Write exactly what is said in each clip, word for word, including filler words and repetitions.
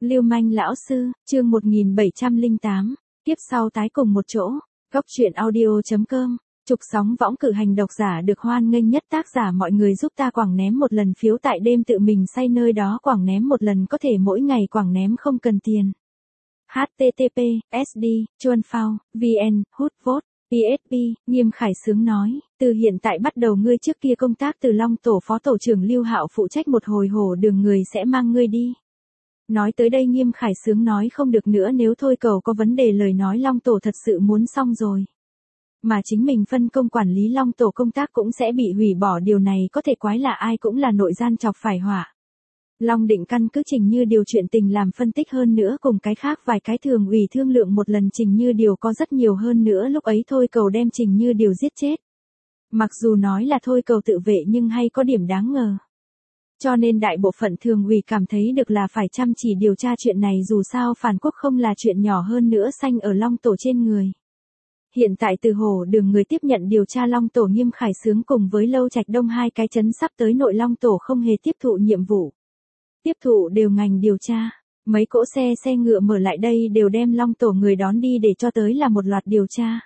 Lưu manh lão sư, chương một nghìn bảy trăm lẻ tám, tiếp sau tái cùng một chỗ, góc truyện audio.com, trục sóng võng cử hành độc giả được hoan nghênh nhất tác giả mọi người giúp ta quảng ném một lần phiếu tại đêm tự mình say nơi đó quảng ném một lần có thể mỗi ngày quảng ném không cần tiền. hát tê tê pê, ét đê, chuan phao, vn, hút vote, pê ét pê, Nghiêm Khải Sướng nói, từ hiện tại bắt đầu ngươi trước kia công tác từ Long Tổ phó tổ trưởng Lưu Hạo phụ trách một hồi hổ đường người sẽ mang ngươi đi. Nói tới đây Nghiêm Khải Sướng nói không được nữa nếu thôi cầu có vấn đề lời nói Long Tổ thật sự muốn xong rồi. Mà chính mình phân công quản lý Long Tổ công tác cũng sẽ bị hủy bỏ điều này có thể quái là ai cũng là nội gian chọc phải họa. Long Định căn cứ Trình Như Điều chuyện tình làm phân tích hơn nữa cùng cái khác vài cái thường ủy thương lượng một lần Trình Như Điều có rất nhiều hơn nữa lúc ấy thôi cầu đem Trình Như Điều giết chết. Mặc dù nói là thôi cầu tự vệ nhưng hay có điểm đáng ngờ. Cho nên đại bộ phận thường ủy cảm thấy được là phải chăm chỉ điều tra chuyện này dù sao phản quốc không là chuyện nhỏ hơn nữa sanh ở Long Tổ trên người. Hiện tại từ Hồ Đường người tiếp nhận điều tra Long Tổ Nghiêm Khải Sướng cùng với Lâu Trạch Đông hai cái chấn sắp tới nội Long Tổ không hề tiếp thụ nhiệm vụ. Tiếp thụ đều ngành điều tra, mấy cỗ xe xe ngựa mở lại đây đều đem Long Tổ người đón đi để cho tới là một loạt điều tra.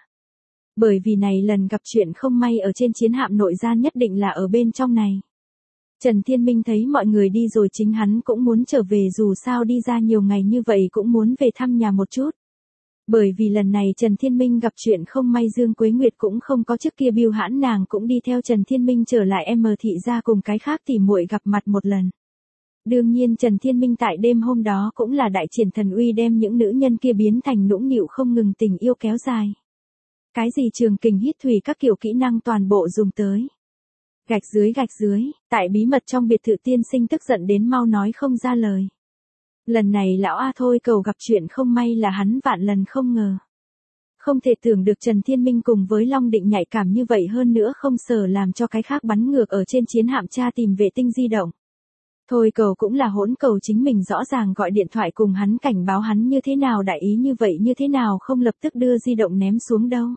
Bởi vì này lần gặp chuyện không may ở trên chiến hạm nội gian nhất định là ở bên trong này. Trần Thiên Minh thấy mọi người đi rồi chính hắn cũng muốn trở về dù sao đi ra nhiều ngày như vậy cũng muốn về thăm nhà một chút. Bởi vì lần này Trần Thiên Minh gặp chuyện không may Dương Quế Nguyệt cũng không có trước kia Bưu Hãn nàng cũng đi theo Trần Thiên Minh trở lại em thị ra cùng cái khác tỉ muội gặp mặt một lần. Đương nhiên Trần Thiên Minh tại đêm hôm đó cũng là đại triển thần uy đem những nữ nhân kia biến thành nũng nịu không ngừng tình yêu kéo dài. Cái gì trường kình hít thủy các kiểu kỹ năng toàn bộ dùng tới. Gạch dưới gạch dưới, tại bí mật trong biệt thự tiên sinh tức giận đến mau nói không ra lời. Lần này lão A thôi cầu gặp chuyện không may là hắn vạn lần không ngờ. Không thể tưởng được Trần Thiên Minh cùng với Long Định nhạy cảm như vậy hơn nữa không sợ làm cho cái khác bắn ngược ở trên chiến hạm tra tìm vệ tinh di động. Thôi cầu cũng là hỗn cầu chính mình rõ ràng gọi điện thoại cùng hắn cảnh báo hắn như thế nào đại ý như vậy như thế nào không lập tức đưa di động ném xuống đâu.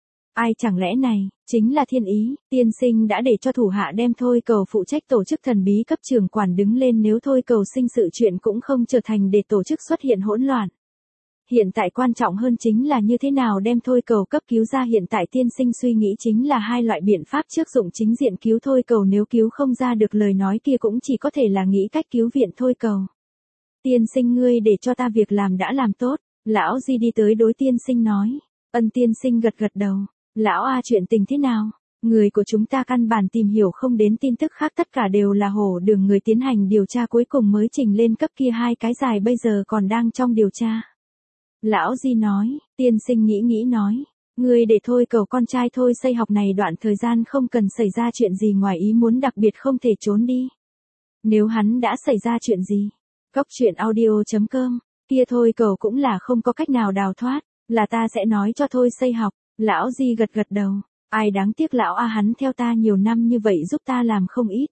Ai chẳng lẽ này, chính là thiên ý, tiên sinh đã để cho thủ hạ đem thôi cầu phụ trách tổ chức thần bí cấp trưởng quản đứng lên nếu thôi cầu sinh sự chuyện cũng không trở thành để tổ chức xuất hiện hỗn loạn. Hiện tại quan trọng hơn chính là như thế nào đem thôi cầu cấp cứu ra hiện tại tiên sinh suy nghĩ chính là hai loại biện pháp trước dụng chính diện cứu thôi cầu nếu cứu không ra được lời nói kia cũng chỉ có thể là nghĩ cách cứu viện thôi cầu. Tiên sinh ngươi để cho ta việc làm đã làm tốt, lão Di đi tới đối tiên sinh nói, ân tiên sinh gật gật đầu. Lão A chuyện tình thế nào? Người của chúng ta căn bản tìm hiểu không đến tin tức khác tất cả đều là Hổ Đường người tiến hành điều tra cuối cùng mới trình lên cấp kia hai cái dài bây giờ còn đang trong điều tra. Lão Di nói, tiên sinh nghĩ nghĩ nói, người để thôi cầu con trai thôi xây học này đoạn thời gian không cần xảy ra chuyện gì ngoài ý muốn đặc biệt không thể trốn đi. Nếu hắn đã xảy ra chuyện gì? Góc truyện audio.com, kia thôi cầu cũng là không có cách nào đào thoát, là ta sẽ nói cho thôi xây học. Lão Di gật gật đầu, ai đáng tiếc lão A hắn theo ta nhiều năm như vậy giúp ta làm không ít.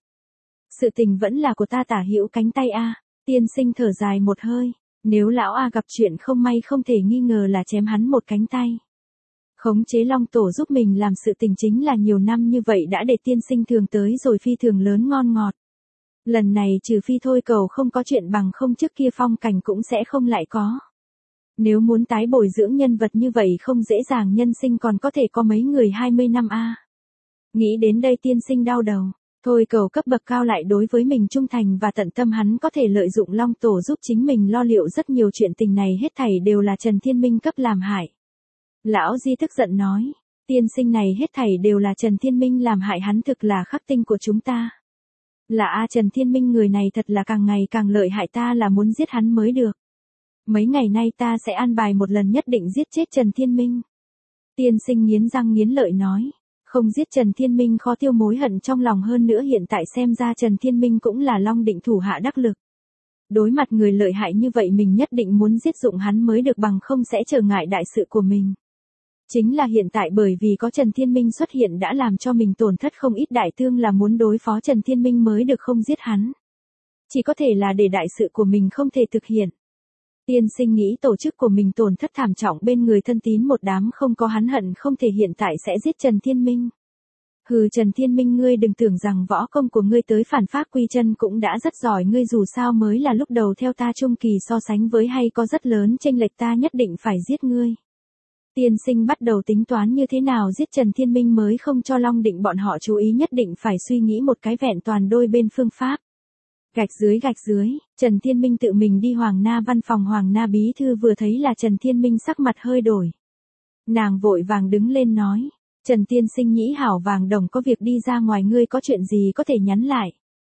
Sự tình vẫn là của ta tả hữu cánh tay A, tiên sinh thở dài một hơi, nếu lão A gặp chuyện không may không thể nghi ngờ là chém hắn một cánh tay. Khống chế Long Tổ giúp mình làm sự tình chính là nhiều năm như vậy đã để tiên sinh thường tới rồi phi thường lớn ngon ngọt. Lần này trừ phi thôi cầu không có chuyện bằng không trước kia phong cảnh cũng sẽ không lại có. Nếu muốn tái bồi dưỡng nhân vật như vậy không dễ dàng nhân sinh còn có thể có mấy người hai mươi năm a. Nghĩ đến đây tiên sinh đau đầu, thôi cầu cấp bậc cao lại đối với mình trung thành và tận tâm hắn có thể lợi dụng Long Tổ giúp chính mình lo liệu rất nhiều chuyện tình này hết thảy đều là Trần Thiên Minh cấp làm hại. Lão Di tức giận nói, tiên sinh này hết thảy đều là Trần Thiên Minh làm hại hắn thực là khắc tinh của chúng ta. Là A Trần Thiên Minh người này thật là càng ngày càng lợi hại ta là muốn giết hắn mới được. Mấy ngày nay ta sẽ an bài một lần nhất định giết chết Trần Thiên Minh. Tiên sinh nghiến răng nghiến lợi nói, không giết Trần Thiên Minh khó tiêu mối hận trong lòng hơn nữa hiện tại xem ra Trần Thiên Minh cũng là Long Định thủ hạ đắc lực. Đối mặt người lợi hại như vậy mình nhất định muốn giết dụng hắn mới được bằng không sẽ trở ngại đại sự của mình. Chính là hiện tại bởi vì có Trần Thiên Minh xuất hiện đã làm cho mình tổn thất không ít đại thương là muốn đối phó Trần Thiên Minh mới được không giết hắn. Chỉ có thể là để đại sự của mình không thể thực hiện. Tiên sinh nghĩ tổ chức của mình tổn thất thảm trọng bên người thân tín một đám không có hắn hận không thể hiện tại sẽ giết Trần Thiên Minh. Hừ, Trần Thiên Minh, ngươi đừng tưởng rằng võ công của ngươi tới phản pháp quy chân cũng đã rất giỏi, ngươi dù sao mới là lúc đầu theo ta trung kỳ, so sánh với hay có rất lớn chênh lệch, ta nhất định phải giết ngươi. Tiên sinh bắt đầu tính toán như thế nào giết Trần Thiên Minh mới không cho Long Định bọn họ chú ý, nhất định phải suy nghĩ một cái vẹn toàn đôi bên phương pháp. Gạch dưới gạch dưới, Trần Thiên Minh tự mình đi Hoàng Na văn phòng. Hoàng Na bí thư vừa thấy là Trần Thiên Minh sắc mặt hơi đổi. Nàng vội vàng đứng lên nói, Trần tiên sinh, Nhĩ Hảo Vàng Đồng có việc đi ra ngoài, ngươi có chuyện gì có thể nhắn lại.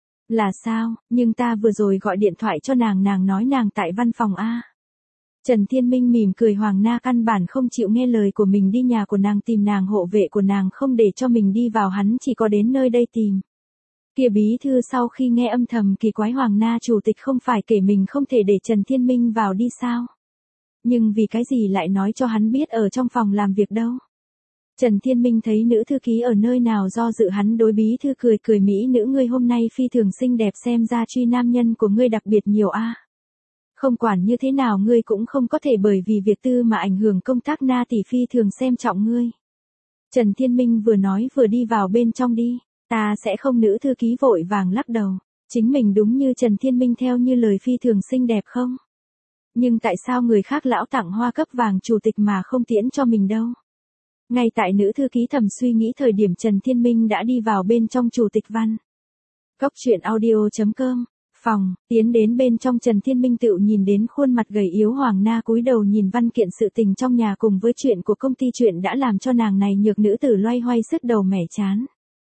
Là sao, nhưng ta vừa rồi gọi điện thoại cho nàng, nàng nói nàng tại văn phòng a. Trần Thiên Minh mỉm cười, Hoàng Na căn bản không chịu nghe lời của mình, đi nhà của nàng tìm nàng, hộ vệ của nàng không để cho mình đi vào, hắn chỉ có đến nơi đây tìm. Kia bí thư sau khi nghe âm thầm kỳ quái, Hoàng Na chủ tịch không phải kể mình không thể để Trần Thiên Minh vào đi sao? Nhưng vì cái gì lại nói cho hắn biết ở trong phòng làm việc đâu? Trần Thiên Minh thấy nữ thư ký ở nơi nào do dự, hắn đối bí thư cười cười, mỹ nữ ngươi hôm nay phi thường xinh đẹp, xem ra truy nam nhân của ngươi đặc biệt nhiều a. Không quản như thế nào ngươi cũng không có thể bởi vì việc tư mà ảnh hưởng công tác, Na tỷ phi thường xem trọng ngươi. Trần Thiên Minh vừa nói vừa đi vào bên trong đi. Ta sẽ không, nữ thư ký vội vàng lắc đầu. Chính mình đúng như Trần Thiên Minh theo như lời phi thường xinh đẹp không? Nhưng tại sao người khác lão tặng hoa cấp vàng chủ tịch mà không tiễn cho mình đâu? Ngay tại nữ thư ký thầm suy nghĩ thời điểm, Trần Thiên Minh đã đi vào bên trong chủ tịch văn. Góc truyện audio chấm com, phòng, tiến đến bên trong, Trần Thiên Minh tự nhìn đến khuôn mặt gầy yếu Hoàng Na cúi đầu nhìn văn kiện sự tình trong nhà cùng với chuyện của công ty, chuyện đã làm cho nàng này nhược nữ tử loay hoay sứt đầu mẻ chán.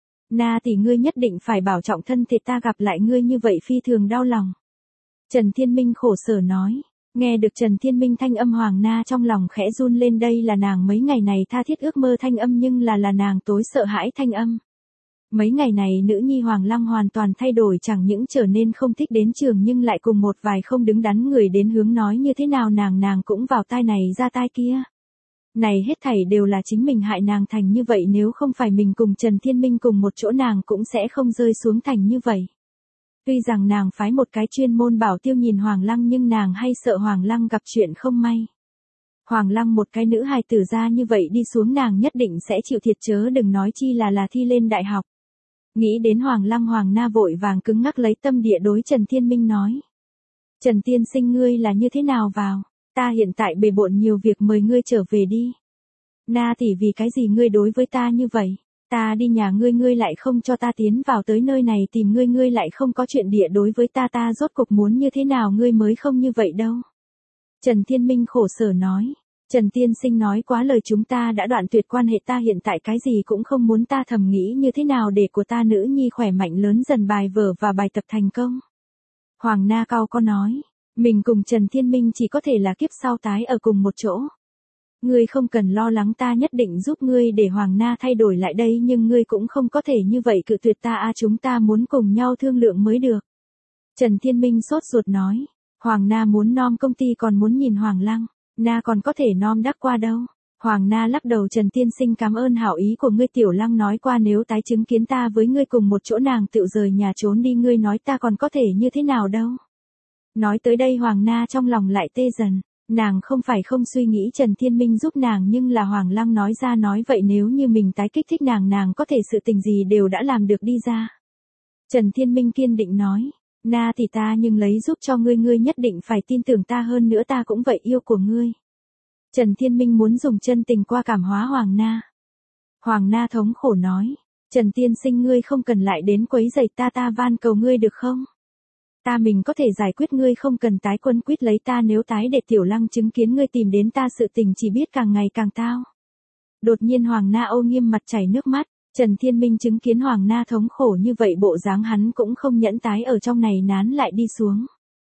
Na tỷ, ngươi nhất định phải bảo trọng thân thể, ta gặp lại ngươi như vậy phi thường đau lòng. Trần Thiên Minh khổ sở nói. Nghe được Trần Thiên Minh thanh âm, Hoàng Na trong lòng khẽ run lên, đây là nàng mấy ngày này tha thiết ước mơ thanh âm, nhưng là là nàng tối sợ hãi thanh âm. Mấy ngày này nữ nhi Hoàng Lăng hoàn toàn thay đổi, chẳng những trở nên không thích đến trường nhưng lại cùng một vài không đứng đắn người đến hướng nói như thế nào nàng nàng cũng vào tai này ra tai kia. Này hết thảy đều là chính mình hại nàng thành như vậy, nếu không phải mình cùng Trần Thiên Minh cùng một chỗ nàng cũng sẽ không rơi xuống thành như vậy. Tuy rằng nàng phái một cái chuyên môn bảo tiêu nhìn Hoàng Lăng, nhưng nàng hay sợ Hoàng Lăng gặp chuyện không may. Hoàng Lăng một cái nữ hài tử ra như vậy đi xuống, nàng nhất định sẽ chịu thiệt, chớ đừng nói chi là là thi lên đại học. Nghĩ đến Hoàng Lăng, Hoàng Na vội vàng cứng ngắc lấy tâm địa đối Trần Thiên Minh nói. Trần tiên sinh, ngươi là như thế nào vào? Ta hiện tại bề bộn nhiều việc, mời ngươi trở về đi. Na tỷ, vì cái gì ngươi đối với ta như vậy? Ta đi nhà ngươi, ngươi lại không cho ta tiến vào, tới nơi này tìm ngươi, ngươi lại không có chuyện địa đối với ta, ta rốt cuộc muốn như thế nào ngươi mới không như vậy đâu. Trần Thiên Minh khổ sở nói. Trần tiên sinh nói quá lời, chúng ta đã đoạn tuyệt quan hệ, ta hiện tại cái gì cũng không muốn, ta thầm nghĩ như thế nào để của ta nữ nhi khỏe mạnh lớn dần, bài vở và bài tập thành công. Hoàng Na cao có nói. Mình cùng Trần Thiên Minh chỉ có thể là kiếp sau tái ở cùng một chỗ. Ngươi không cần lo lắng, ta nhất định giúp ngươi để Hoàng Na thay đổi lại đây, nhưng ngươi cũng không có thể như vậy cự tuyệt ta a, chúng ta muốn cùng nhau thương lượng mới được. Trần Thiên Minh sốt ruột nói. Hoàng Na muốn nom công ty còn muốn nhìn Hoàng Lăng, Na còn có thể nom đắc qua đâu. Hoàng Na lắc đầu, Trần tiên sinh cảm ơn hảo ý của ngươi, Tiểu Lăng nói qua nếu tái chứng kiến ta với ngươi cùng một chỗ nàng tự rời nhà trốn đi, ngươi nói ta còn có thể như thế nào đâu. Nói tới đây Hoàng Na trong lòng lại tê dần, nàng không phải không suy nghĩ Trần Thiên Minh giúp nàng, nhưng là Hoàng Lăng nói ra nói vậy, nếu như mình tái kích thích nàng, nàng có thể sự tình gì đều đã làm được đi ra. Trần Thiên Minh kiên định nói, Na thì ta nhưng lấy giúp cho ngươi, ngươi nhất định phải tin tưởng ta, hơn nữa ta cũng vậy yêu của ngươi. Trần Thiên Minh muốn dùng chân tình qua cảm hóa Hoàng Na. Hoàng Na thống khổ nói, Trần tiên sinh, ngươi không cần lại đến quấy rầy ta, ta van cầu ngươi được không? Ta mình có thể giải quyết, ngươi không cần tái quân quyết lấy ta, nếu tái để Tiểu Lăng chứng kiến ngươi tìm đến ta, sự tình chỉ biết càng ngày càng tao. Đột nhiên Hoàng Na ô nghiêm mặt chảy nước mắt, Trần Thiên Minh chứng kiến Hoàng Na thống khổ như vậy bộ dáng, hắn cũng không nhẫn tái ở trong này nán lại đi xuống.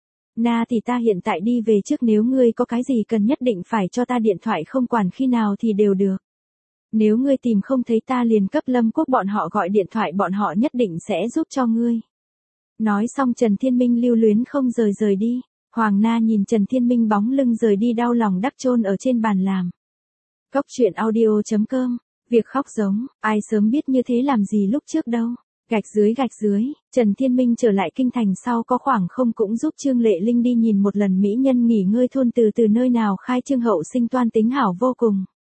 Na thì ta hiện tại đi về trước, nếu ngươi có cái gì cần nhất định phải cho ta điện thoại, không quản khi nào thì đều được. Nếu ngươi tìm không thấy ta liền cấp Lâm Quốc bọn họ gọi điện thoại, bọn họ nhất định sẽ giúp cho ngươi. Nói xong Trần Thiên Minh lưu luyến không rời rời đi. Hoàng Na nhìn Trần Thiên Minh bóng lưng rời đi, đau lòng đắp chôn ở trên bàn làm. Góc truyện audio chấm com, việc khóc giống, ai sớm biết như thế làm gì lúc trước đâu. Gạch dưới gạch dưới, Trần Thiên Minh trở lại kinh thành sau có khoảng không cũng giúp Trương Lệ Linh đi nhìn một lần mỹ nhân nghỉ ngơi thôn, từ từ nơi nào khai trương hậu sinh toan tính hảo vô cùng.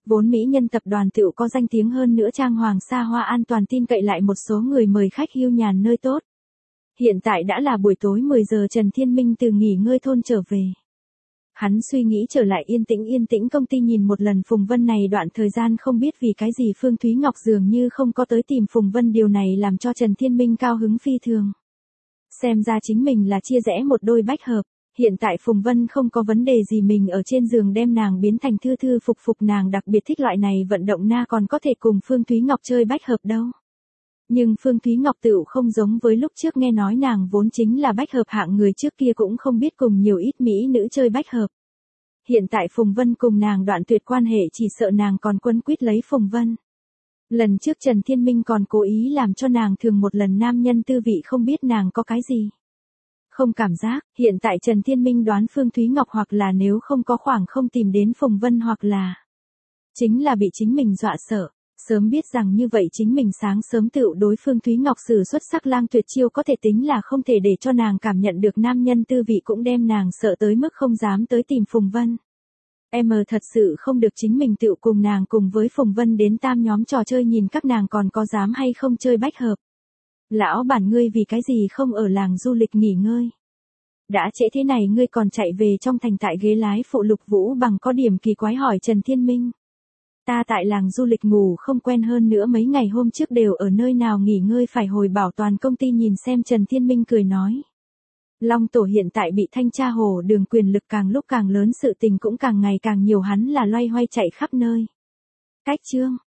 Vốn mỹ nhân tập đoàn tựu có danh tiếng hơn nữa trang hoàng xa hoa an toàn tin cậy lại một số người mời khách hưu nhàn nơi tốt. Hiện tại đã là buổi tối mười giờ Trần Thiên Minh từ nghỉ ngơi thôn trở về. Hắn suy nghĩ trở lại yên tĩnh yên tĩnh công ty nhìn một lần Phùng Vân này đoạn thời gian không biết vì cái gì Phương Thúy Ngọc dường như không có tới tìm Phùng Vân, điều này làm cho Trần Thiên Minh cao hứng phi thường. Xem ra chính mình là chia rẽ một đôi bách hợp, hiện tại Phùng Vân không có vấn đề gì, mình ở trên giường đem nàng biến thành thư thư phục phục, nàng đặc biệt thích loại này vận động, na còn có thể cùng Phương Thúy Ngọc chơi bách hợp đâu. Nhưng Phương Thúy Ngọc tựu không giống với lúc trước, nghe nói nàng vốn chính là bách hợp hạng người, trước kia cũng không biết cùng nhiều ít mỹ nữ chơi bách hợp. Hiện tại Phùng Vân cùng nàng đoạn tuyệt quan hệ, chỉ sợ nàng còn quấn quýt lấy Phùng Vân. Lần trước Trần Thiên Minh còn cố ý làm cho nàng thường một lần nam nhân tư vị, không biết nàng có cái gì không cảm giác. Hiện tại Trần Thiên Minh đoán Phương Thúy Ngọc hoặc là nếu không có khoảng không tìm đến Phùng Vân, hoặc là chính là bị chính mình dọa sợ. Sớm biết rằng như vậy chính mình sáng sớm tựu đối Phương Thúy Ngọc sử xuất sắc lang tuyệt chiêu, có thể tính là không thể để cho nàng cảm nhận được nam nhân tư vị, cũng đem nàng sợ tới mức không dám tới tìm Phùng Vân. Em thật sự không được, chính mình tựu cùng nàng cùng với Phùng Vân đến tam nhóm trò chơi, nhìn các nàng còn có dám hay không chơi bách hợp. Lão bản, ngươi vì cái gì không ở làng du lịch nghỉ ngơi? Đã trễ thế này ngươi còn chạy về trong thành, tại ghế lái phụ Lục Vũ Bằng có điểm kỳ quái hỏi Trần Thiên Minh. Ta tại làng du lịch ngủ không quen, hơn nữa mấy ngày hôm trước đều ở nơi nào nghỉ ngơi, phải hồi bảo toàn công ty. Nhìn xem Trần Thiên Minh cười nói. Long Tổ hiện tại bị thanh tra hồ đường, quyền lực càng lúc càng lớn, sự tình cũng càng ngày càng nhiều, hắn là loay hoay chạy khắp nơi. Cách chương